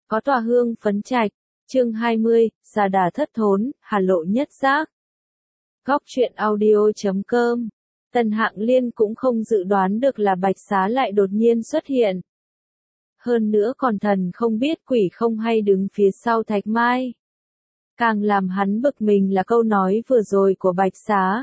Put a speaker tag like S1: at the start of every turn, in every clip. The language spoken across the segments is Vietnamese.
S1: Có tòa hương phấn trạch, chương 20, xà đà thất thốn, hà lộ nhất giác. Góc truyện audio.com. Tần Hạng Liên cũng không dự đoán được là Bạch Xá lại đột nhiên xuất hiện. Hơn nữa còn thần không biết quỷ không hay đứng phía sau Thạch Mai. Càng làm hắn bực mình là câu nói vừa rồi của Bạch Xá.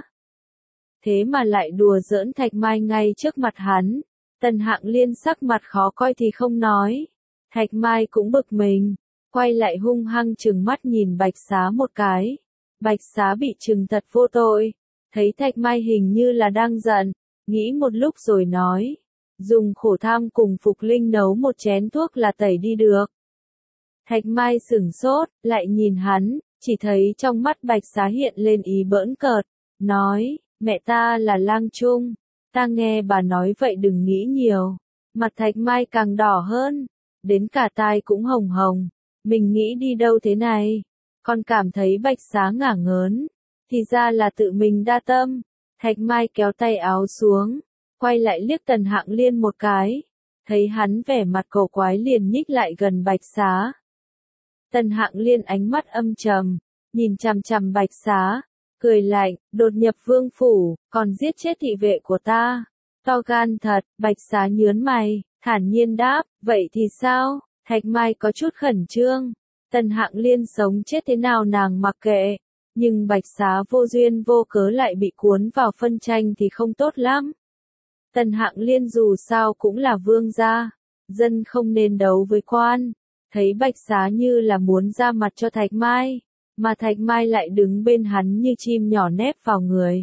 S1: Thế mà lại đùa giỡn Thạch Mai ngay trước mặt hắn. Tần Hạng Liên sắc mặt khó coi thì không nói. Thạch Mai cũng bực mình, quay lại hung hăng trừng mắt nhìn Bạch Xá một cái. Bạch Xá bị trừng thật vô tội, thấy Thạch Mai hình như là đang giận, nghĩ một lúc rồi nói, dùng khổ tham cùng Phục Linh nấu một chén thuốc là tẩy đi được. Thạch Mai sửng sốt, lại nhìn hắn, chỉ thấy trong mắt Bạch Xá hiện lên ý bỡn cợt, nói, mẹ ta là lang trung, ta nghe bà nói vậy đừng nghĩ nhiều. Mặt Thạch Mai càng đỏ hơn, đến cả tai cũng hồng hồng, mình nghĩ đi đâu thế này, còn cảm thấy Bạch Xá ngả ngớn, thì ra là tự mình đa tâm. Thạch Mai kéo tay áo xuống, quay lại liếc Tần Hạng Liên một cái, thấy hắn vẻ mặt cổ quái liền nhích lại gần Bạch Xá. Tần Hạng Liên ánh mắt âm trầm, nhìn chằm chằm Bạch Xá, cười lạnh, đột nhập vương phủ, còn giết chết thị vệ của ta. To gan thật, Bạch Xá nhướng mày, thản nhiên đáp, vậy thì sao? Thạch Mai có chút khẩn trương. Tần Hạng Liên sống chết thế nào nàng mặc kệ, nhưng Bạch Xá vô duyên vô cớ lại bị cuốn vào phân tranh thì không tốt lắm. Tần Hạng Liên dù sao cũng là vương gia, dân không nên đấu với quan. Thấy Bạch Xá như là muốn ra mặt cho Thạch Mai, mà Thạch Mai lại đứng bên hắn như chim nhỏ nép vào người.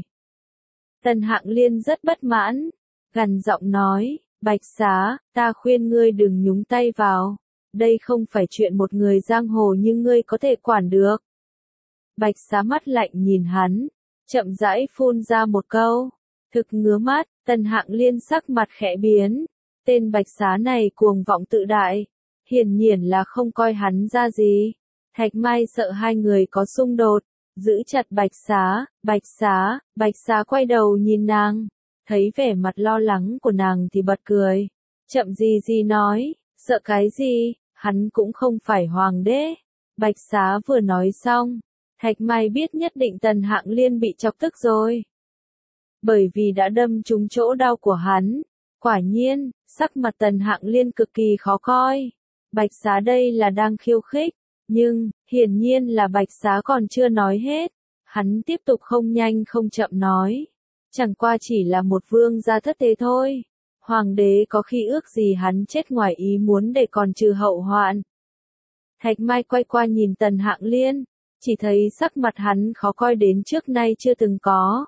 S1: Tần Hạng Liên rất bất mãn, gằn giọng nói, Bạch Xá, ta khuyên ngươi đừng nhúng tay vào, đây không phải chuyện một người giang hồ như ngươi có thể quản được. Bạch Xá mắt lạnh nhìn hắn, chậm rãi phun ra một câu, thực ngứa mắt. Tần Hạng Liên sắc mặt khẽ biến, tên Bạch Xá này cuồng vọng tự đại, hiển nhiên là không coi hắn ra gì. Thạch Mai sợ hai người có xung đột, giữ chặt Bạch Xá. Bạch Xá quay đầu nhìn nàng, thấy vẻ mặt lo lắng của nàng thì bật cười, chậm gì nói, sợ cái gì, hắn cũng không phải hoàng đế. Bạch Xá vừa nói xong, Thạch Mai biết nhất định Tần Hạng Liên bị chọc tức rồi. Bởi vì đã đâm trúng chỗ đau của hắn, quả nhiên, sắc mặt Tần Hạng Liên cực kỳ khó coi. Bạch Xá đây là đang khiêu khích, nhưng, hiển nhiên là Bạch Xá còn chưa nói hết. Hắn tiếp tục không nhanh không chậm nói, chẳng qua chỉ là một vương gia thất thế thôi. Hoàng đế có khi ước gì hắn chết ngoài ý muốn để còn trừ hậu hoạn. Thạch Mai quay qua nhìn Tần Hạng Liên, chỉ thấy sắc mặt hắn khó coi đến trước nay chưa từng có.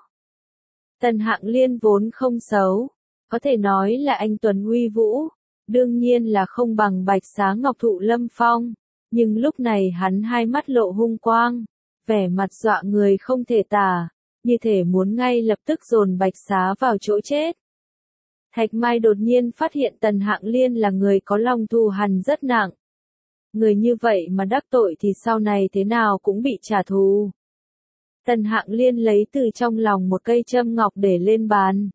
S1: Tần Hạng Liên vốn không xấu, có thể nói là anh tuấn uy vũ, đương nhiên là không bằng Bạch Xá ngọc thụ lâm phong, nhưng lúc này hắn hai mắt lộ hung quang, vẻ mặt dọa người không thể tả, như thể muốn ngay lập tức dồn Bạch Xá vào chỗ chết. Thạch Mai đột nhiên phát hiện Tần Hạng Liên là người có lòng thù hằn rất nặng. Người như vậy mà đắc tội thì sau này thế nào cũng bị trả thù. Tần Hạng Liên lấy từ trong lòng một cây châm ngọc để lên bàn.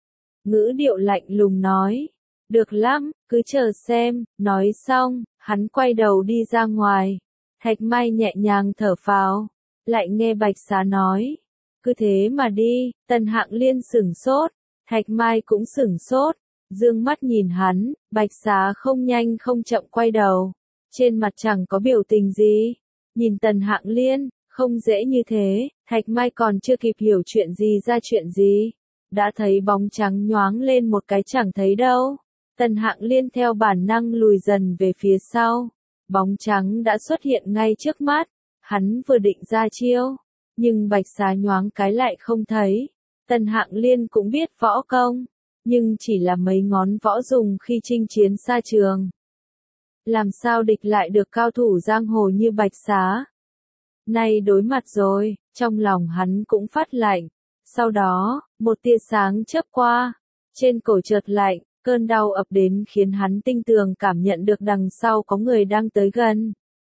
S1: Ngữ điệu lạnh lùng nói, được lắm, cứ chờ xem. Nói xong, hắn quay đầu đi ra ngoài. Thạch Mai nhẹ nhàng thở phào, lại nghe Bạch Xá nói, cứ thế mà đi. Tần Hạng Liên sửng sốt, Thạch Mai cũng sửng sốt, dương mắt nhìn hắn. Bạch Xá không nhanh không chậm quay đầu, trên mặt chẳng có biểu tình gì, nhìn Tần Hạng Liên. Không dễ như thế, Thạch Mai còn chưa kịp hiểu chuyện gì ra chuyện gì, đã thấy bóng trắng nhoáng lên một cái chẳng thấy đâu. Tần Hạng Liên theo bản năng lùi dần về phía sau, bóng trắng đã xuất hiện ngay trước mắt, hắn vừa định ra chiêu, nhưng Bạch Xá nhoáng cái lại không thấy. Tần Hạng Liên cũng biết võ công, nhưng chỉ là mấy ngón võ dùng khi chinh chiến xa trường. Làm sao địch lại được cao thủ giang hồ như Bạch Xá? Nay đối mặt rồi, trong lòng hắn cũng phát lạnh. Sau đó, một tia sáng chớp qua, trên cổ chợt lạnh, cơn đau ập đến khiến hắn tinh tường cảm nhận được đằng sau có người đang tới gần.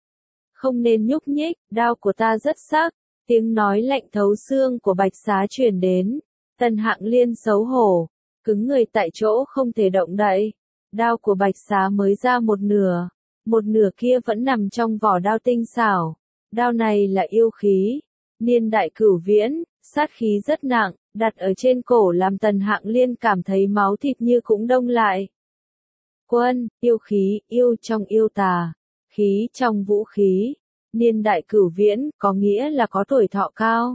S1: Không nên nhúc nhích, đao của ta rất sắc, tiếng nói lạnh thấu xương của Bạch Xá truyền đến. Tần Hạng Liên xấu hổ, cứng người tại chỗ không thể động đậy. Đao của Bạch Xá mới ra một nửa, một nửa kia vẫn nằm trong vỏ đao tinh xảo. Đao này là yêu khí, niên đại Cửu Viễn, sát khí rất nặng, đặt ở trên cổ làm Tần Hạng Liên cảm thấy máu thịt như cũng đông lại. Quân, yêu khí, yêu trong yêu tà, khí trong vũ khí, niên đại Cửu Viễn, có nghĩa là có tuổi thọ cao.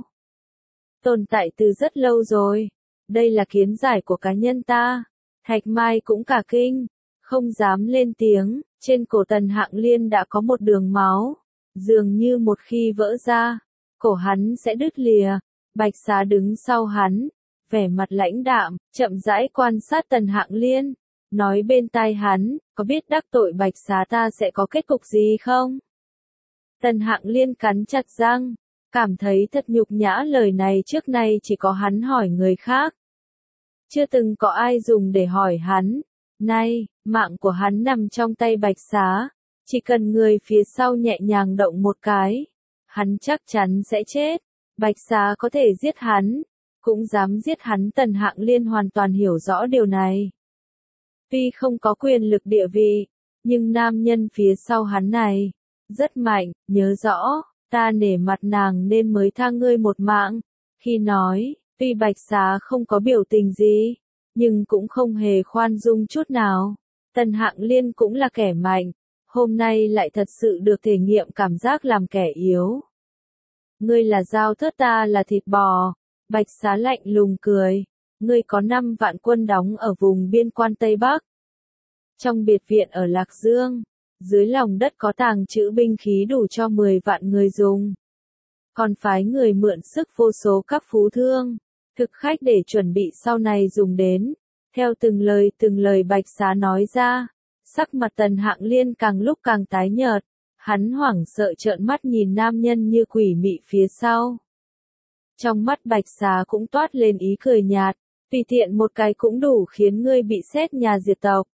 S1: Tồn tại từ rất lâu rồi. Đây là kiến giải của cá nhân ta. Thạch Mai cũng cả kinh, không dám lên tiếng, trên cổ Tần Hạng Liên đã có một đường máu, dường như một khi vỡ ra, cổ hắn sẽ đứt lìa. Bạch Xá đứng sau hắn, vẻ mặt lãnh đạm, chậm rãi quan sát Tần Hạng Liên, nói bên tai hắn, có biết đắc tội Bạch Xá ta sẽ có kết cục gì không? Tần Hạng Liên cắn chặt răng, cảm thấy thật nhục nhã, lời này trước nay chỉ có hắn hỏi người khác. Chưa từng có ai dùng để hỏi hắn. Nay, mạng của hắn nằm trong tay Bạch Xá, chỉ cần người phía sau nhẹ nhàng động một cái, hắn chắc chắn sẽ chết. Bạch Xá có thể giết hắn, cũng dám giết hắn. Tần Hạng Liên hoàn toàn hiểu rõ điều này. Tuy không có quyền lực địa vị, nhưng nam nhân phía sau hắn này rất mạnh, nhớ rõ, ta nể mặt nàng nên mới tha ngươi một mạng. Khi nói, tuy Bạch Xá không có biểu tình gì, nhưng cũng không hề khoan dung chút nào. Tần Hạng Liên cũng là kẻ mạnh, hôm nay lại thật sự được thể nghiệm cảm giác làm kẻ yếu. Ngươi là dao thớt, ta là thịt bò. Bạch Xá lạnh lùng cười. Ngươi có 5 vạn quân đóng ở vùng biên quan Tây Bắc. Trong biệt viện ở Lạc Dương, dưới lòng đất có tàng trữ binh khí đủ cho 10 vạn người dùng. Còn phái người mượn sức vô số các phú thương, thực khách để chuẩn bị sau này dùng đến. Theo từng lời Bạch Xá nói ra, sắc mặt Tần Hạng Liên càng lúc càng tái nhợt. Hắn hoảng sợ trợn mắt nhìn nam nhân như quỷ mị phía sau. Trong mắt Bạch Xá cũng toát lên ý cười nhạt, tùy tiện một cái cũng đủ khiến ngươi bị xét nhà diệt tộc.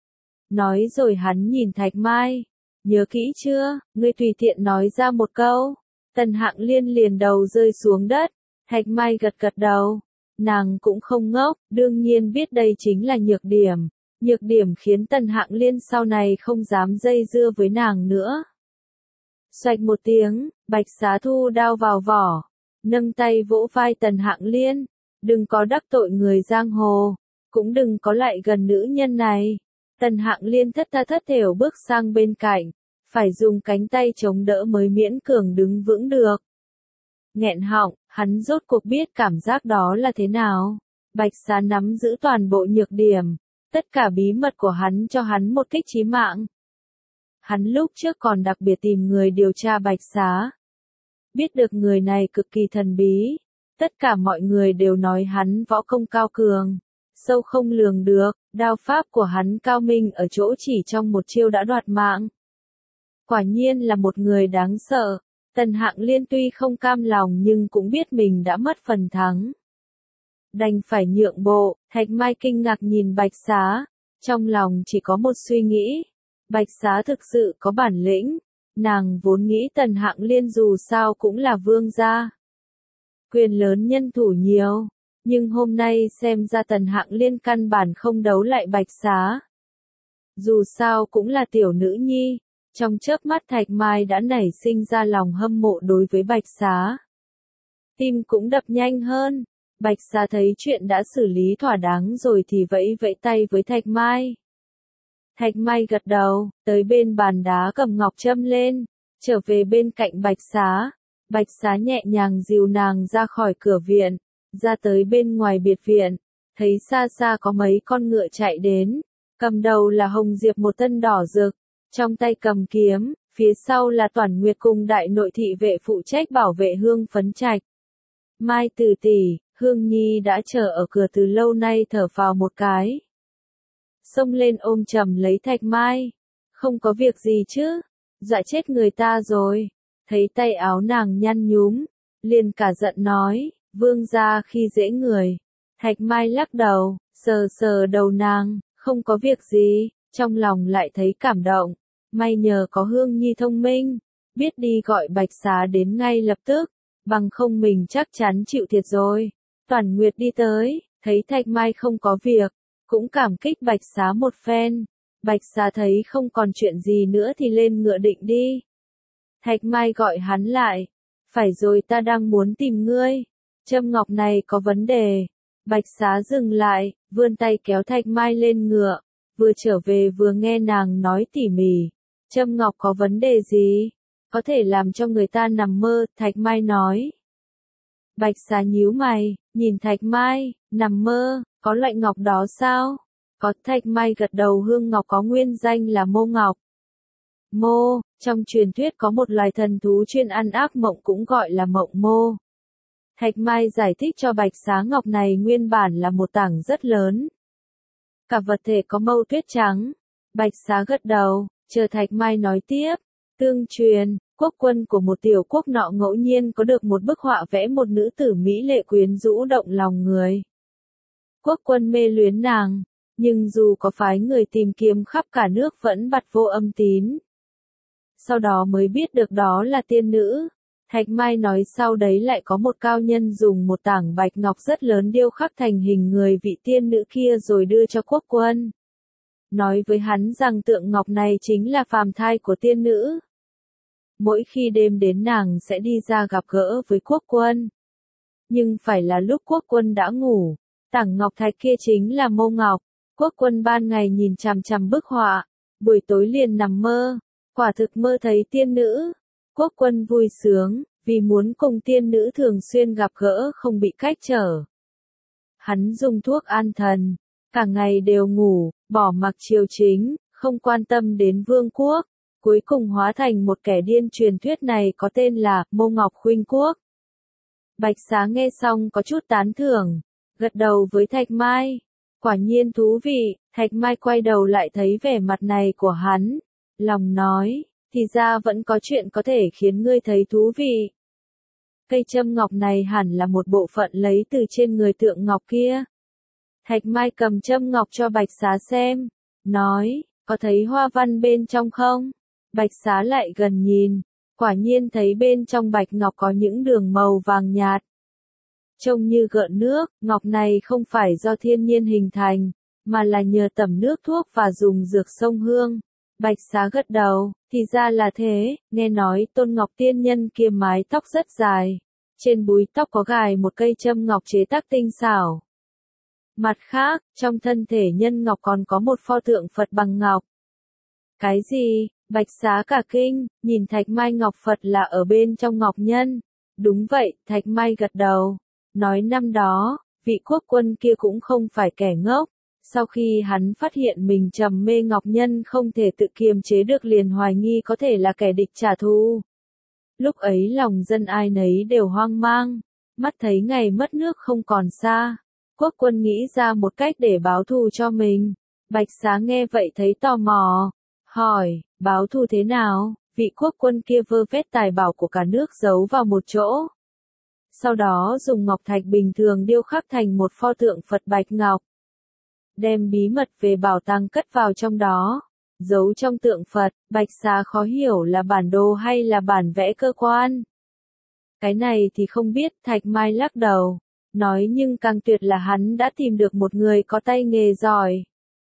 S1: Nói rồi hắn nhìn Thạch Mai, nhớ kỹ chưa, ngươi tùy tiện nói ra một câu. Tần Hạng Liên liền đầu rơi xuống đất. Thạch Mai gật gật đầu, nàng cũng không ngốc, đương nhiên biết đây chính là nhược điểm. Nhược điểm khiến Tần Hạng Liên sau này không dám dây dưa với nàng nữa. Xoạch một tiếng, Bạch Xá thu đao vào vỏ, nâng tay vỗ vai Tần Hạng Liên, đừng có đắc tội người giang hồ, cũng đừng có lại gần nữ nhân này. Tần Hạng Liên thất tha thất thểu bước sang bên cạnh, phải dùng cánh tay chống đỡ mới miễn cường đứng vững được. Nghẹn họng, hắn rốt cuộc biết cảm giác đó là thế nào. Bạch Xá nắm giữ toàn bộ nhược điểm, tất cả bí mật của hắn cho hắn một kích chí mạng. Hắn lúc trước còn đặc biệt tìm người điều tra Bạch Xá. Biết được người này cực kỳ thần bí, tất cả mọi người đều nói hắn võ công cao cường, sâu không lường được, đao pháp của hắn cao minh ở chỗ chỉ trong một chiêu đã đoạt mạng. Quả nhiên là một người đáng sợ. Tần Hạng Liên tuy không cam lòng nhưng cũng biết mình đã mất phần thắng. Đành phải nhượng bộ. Thạch Mai kinh ngạc nhìn Bạch Xá, trong lòng chỉ có một suy nghĩ. Bạch Xá thực sự có bản lĩnh. Nàng vốn nghĩ Tần Hạng Liên dù sao cũng là vương gia, quyền lớn nhân thủ nhiều, nhưng hôm nay xem ra Tần Hạng Liên căn bản không đấu lại Bạch Xá. Dù sao cũng là tiểu nữ nhi, trong chớp mắt Thạch Mai đã nảy sinh ra lòng hâm mộ đối với Bạch Xá. Tim cũng đập nhanh hơn. Bạch Xá thấy chuyện đã xử lý thỏa đáng rồi thì vẫy vẫy tay với Thạch Mai. Thạch Mai gật đầu, tới bên bàn đá cầm ngọc châm lên, trở về bên cạnh Bạch Xá. Bạch Xá nhẹ nhàng dìu nàng ra khỏi cửa viện, ra tới bên ngoài biệt viện, thấy xa xa có mấy con ngựa chạy đến, cầm đầu là Hồng Diệp một thân đỏ rực, trong tay cầm kiếm, phía sau là Toản Nguyệt cùng đại nội thị vệ phụ trách bảo vệ Hương Phấn Trạch. Mai Từ tỷ, Hương Nhi đã chờ ở cửa từ lâu nay, thở phào một cái. Xông lên ôm chầm lấy Thạch Mai. Không có việc gì chứ, dọa chết người ta rồi. Thấy tay áo nàng nhăn nhúm, liền cả giận nói, vương gia khi dễ người. Thạch Mai lắc đầu, sờ sờ đầu nàng, không có việc gì, trong lòng lại thấy cảm động. May nhờ có Hương Nhi thông minh, biết đi gọi Bạch Xá đến ngay lập tức, bằng không mình chắc chắn chịu thiệt rồi. Toản Nguyệt đi tới, thấy Thạch Mai không có việc, cũng cảm kích Bạch Xá một phen. Bạch Xá thấy không còn chuyện gì nữa thì lên ngựa định đi. Thạch Mai gọi hắn lại. Phải rồi, ta đang muốn tìm ngươi. Châm ngọc này có vấn đề. Bạch Xá dừng lại, vươn tay kéo Thạch Mai lên ngựa. Vừa trở về vừa nghe nàng nói tỉ mỉ. Châm ngọc có vấn đề gì? Có thể làm cho người ta nằm mơ, Thạch Mai nói. Bạch Xá nhíu mày, nhìn Thạch Mai, nằm mơ, có loại ngọc đó sao? Có. Thạch Mai gật đầu. Hương ngọc có nguyên danh là mô ngọc. Mô, trong truyền thuyết có một loài thần thú chuyên ăn ác mộng cũng gọi là mộng mô. Thạch Mai giải thích cho Bạch Xá ngọc này nguyên bản là một tảng rất lớn. Cả vật thể có màu tuyết trắng. Bạch Xá gật đầu, chờ Thạch Mai nói tiếp. Tương truyền, quốc quân của một tiểu quốc nọ ngẫu nhiên có được một bức họa vẽ một nữ tử mỹ lệ quyến rũ động lòng người. Quốc quân mê luyến nàng, nhưng dù có phái người tìm kiếm khắp cả nước vẫn bặt vô âm tín. Sau đó mới biết được đó là tiên nữ. Thạch Mai nói sau đấy lại có một cao nhân dùng một tảng bạch ngọc rất lớn điêu khắc thành hình người vị tiên nữ kia rồi đưa cho quốc quân. Nói với hắn rằng tượng ngọc này chính là phàm thai của tiên nữ. Mỗi khi đêm đến nàng sẽ đi ra gặp gỡ với quốc quân. Nhưng phải là lúc quốc quân đã ngủ. Tảng ngọc thạch kia chính là mô ngọc. Quốc quân ban ngày nhìn chằm chằm bức họa, buổi tối liền nằm mơ. Quả thực mơ thấy tiên nữ. Quốc quân vui sướng, vì muốn cùng tiên nữ thường xuyên gặp gỡ không bị cách trở. Hắn dùng thuốc an thần, cả ngày đều ngủ, bỏ mặc triều chính, không quan tâm đến vương quốc. Cuối cùng hóa thành một kẻ điên. Truyền thuyết này có tên là Mô Ngọc Khuynh Quốc. Bạch Xá nghe xong có chút tán thưởng, gật đầu với Thạch Mai. Quả nhiên thú vị. Thạch Mai quay đầu lại thấy vẻ mặt này của hắn, lòng nói, thì ra vẫn có chuyện có thể khiến ngươi thấy thú vị. Cây châm ngọc này hẳn là một bộ phận lấy từ trên người tượng ngọc kia. Thạch Mai cầm châm ngọc cho Bạch Xá xem, nói, có thấy hoa văn bên trong không? Bạch Xá lại gần nhìn, quả nhiên thấy bên trong bạch ngọc có những đường màu vàng nhạt. Trông như gợn nước. Ngọc này không phải do thiên nhiên hình thành, mà là nhờ tẩm nước thuốc và dùng dược sông hương. Bạch Xá gật đầu, thì ra là thế. Nghe nói Tôn Ngọc tiên nhân kia mái tóc rất dài, trên búi tóc có gài một cây châm ngọc chế tác tinh xảo. Mặt khác, trong thân thể nhân ngọc còn có một pho tượng Phật bằng ngọc. Cái gì? Bạch Xá cả kinh, nhìn Thạch Mai ngọc Phật là ở bên trong ngọc nhân. Đúng vậy. Thạch Mai gật đầu, nói năm đó, vị quốc quân kia cũng không phải kẻ ngốc. Sau khi hắn phát hiện mình trầm mê ngọc nhân không thể tự kiềm chế được liền hoài nghi có thể là kẻ địch trả thù. Lúc ấy lòng dân ai nấy đều hoang mang, mắt thấy ngày mất nước không còn xa. Quốc quân nghĩ ra một cách để báo thù cho mình. Bạch Xá nghe vậy thấy tò mò, hỏi, báo thù thế nào? Vị quốc quân kia vơ vét tài bảo của cả nước giấu vào một chỗ. Sau đó dùng ngọc thạch bình thường điêu khắc thành một pho tượng Phật bạch ngọc. Đem bí mật về bảo tàng cất vào trong đó. Giấu trong tượng Phật. Bạch Xá khó hiểu là bản đồ hay là bản vẽ cơ quan. Cái này thì không biết. Thạch Mai lắc đầu, nói nhưng càng tuyệt là hắn đã tìm được một người có tay nghề giỏi.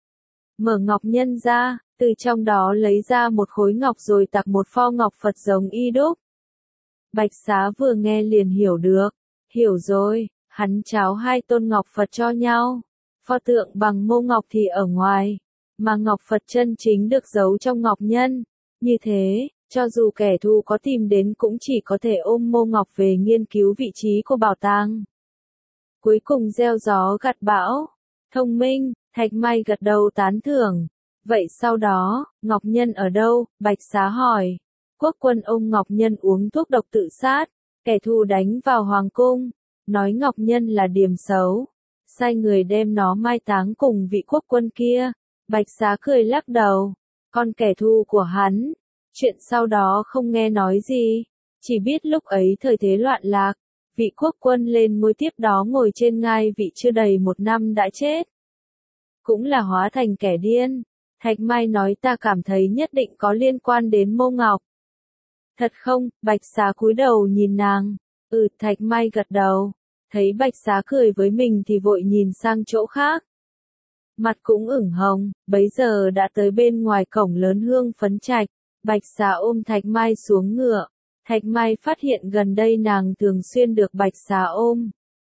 S1: Mở ngọc nhân ra, từ trong đó lấy ra một khối ngọc rồi tạc một pho ngọc Phật giống y đúc. Bạch Xá vừa nghe liền hiểu được. Hiểu rồi, hắn tráo hai tôn ngọc Phật cho nhau. Pho tượng bằng mô ngọc thì ở ngoài, mà ngọc Phật chân chính được giấu trong ngọc nhân. Như thế, cho dù kẻ thù có tìm đến cũng chỉ có thể ôm mô ngọc về nghiên cứu vị trí của bảo tàng. Cuối cùng gieo gió gặt bão. Thông minh. Thạch Mai gật đầu tán thưởng. Vậy sau đó, ngọc nhân ở đâu? Bạch Xá hỏi. Quốc quân ôm ngọc nhân uống thuốc độc tự sát. Kẻ thù đánh vào hoàng cung, nói ngọc nhân là điểm xấu, sai người đem nó mai táng cùng vị quốc quân kia. Bạch Xá cười lắc đầu, con kẻ thù của hắn. Chuyện sau đó không nghe nói gì, chỉ biết lúc ấy thời thế loạn lạc, vị quốc quân lên ngôi tiếp đó ngồi trên ngai vị chưa đầy 1 năm đã chết. Cũng là hóa thành kẻ điên. Thạch Mai nói ta cảm thấy nhất định có liên quan đến Mô Ngọc. Thật không? Bạch Xá cúi đầu nhìn nàng. Thạch Mai gật đầu. Thấy Bạch Xá cười với mình thì vội nhìn sang chỗ khác. mặt cũng ửng hồng, bấy giờ đã tới bên ngoài cổng lớn Hương Phấn Trạch. Bạch Xá ôm Thạch Mai xuống ngựa. Thạch Mai phát hiện gần đây nàng thường xuyên được Bạch Xá ôm.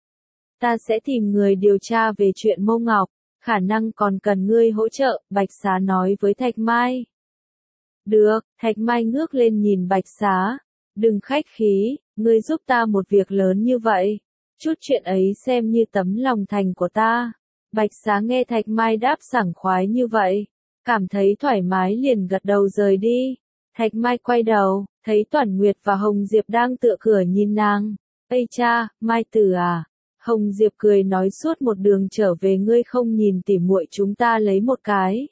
S1: Ta sẽ tìm người điều tra về chuyện Mâu Ngọc, khả năng còn cần ngươi hỗ trợ, Bạch Xá nói với Thạch Mai. Được, Thạch Mai ngước lên nhìn Bạch Xá. Đừng khách khí, ngươi giúp ta một việc lớn như vậy. Chút chuyện ấy xem như tấm lòng thành của ta. Bạch Xá nghe Thạch Mai đáp sảng khoái như vậy, cảm thấy thoải mái liền gật đầu rời đi. Thạch Mai quay đầu, thấy Toản Nguyệt và Hồng Diệp đang tựa cửa nhìn nàng. Ây cha, Mai Tử à? Hồng Diệp cười nói suốt một đường trở về ngươi không nhìn tỉ muội chúng ta lấy một cái.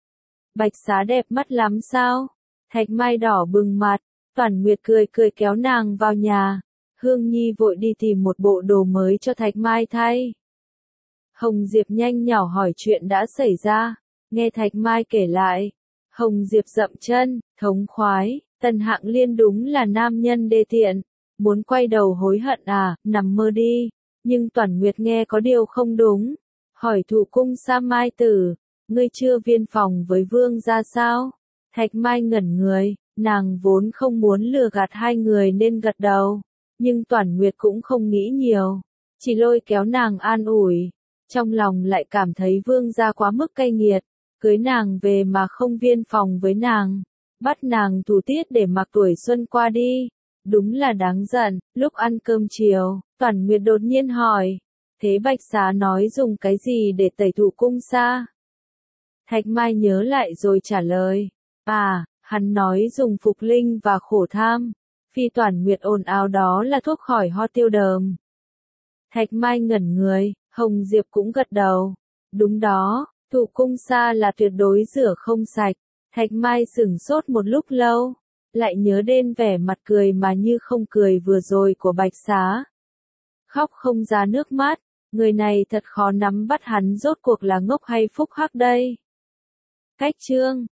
S1: Bạch Xá đẹp mắt lắm sao? Thạch Mai đỏ bừng mặt, Toản Nguyệt cười cười kéo nàng vào nhà. Hương Nhi vội đi tìm một bộ đồ mới cho Thạch Mai thay. Hồng Diệp nhanh nhỏ hỏi chuyện đã xảy ra, nghe Thạch Mai kể lại. Hồng Diệp dậm chân, thống khoái, Tần Hạng Liên đúng là nam nhân đê tiện, muốn quay đầu hối hận à, nằm mơ đi. Nhưng Toản Nguyệt nghe có điều không đúng, hỏi Thụ Cung Sa Mai Tử, ngươi chưa viên phòng với vương gia sao? Thạch Mai ngẩn người, nàng vốn không muốn lừa gạt hai người nên gật đầu, nhưng Toản Nguyệt cũng không nghĩ nhiều, chỉ lôi kéo nàng an ủi, trong lòng lại cảm thấy vương gia quá mức cay nghiệt, cưới nàng về mà không viên phòng với nàng, bắt nàng thủ tiết để mặc tuổi xuân qua đi. Đúng là đáng giận. Lúc ăn cơm chiều, Toản Nguyệt đột nhiên hỏi, thế Bạch Xá nói dùng cái gì để tẩy Thụ Cung Sa? Thạch Mai nhớ lại rồi trả lời, hắn nói dùng Phục Linh và Khổ Tham. Phi Toản Nguyệt ồn ào đó là thuốc khỏi ho tiêu đờm. Thạch Mai ngẩn người, Hồng Diệp cũng gật đầu. Đúng đó, Thụ Cung Sa là tuyệt đối rửa không sạch. Thạch Mai sửng sốt một lúc lâu, lại nhớ đến vẻ mặt cười mà như không cười vừa rồi của Bạch Xá. Khóc không ra nước mắt, người này thật khó nắm bắt hắn rốt cuộc là ngốc hay phúc hắc đây. Cách chương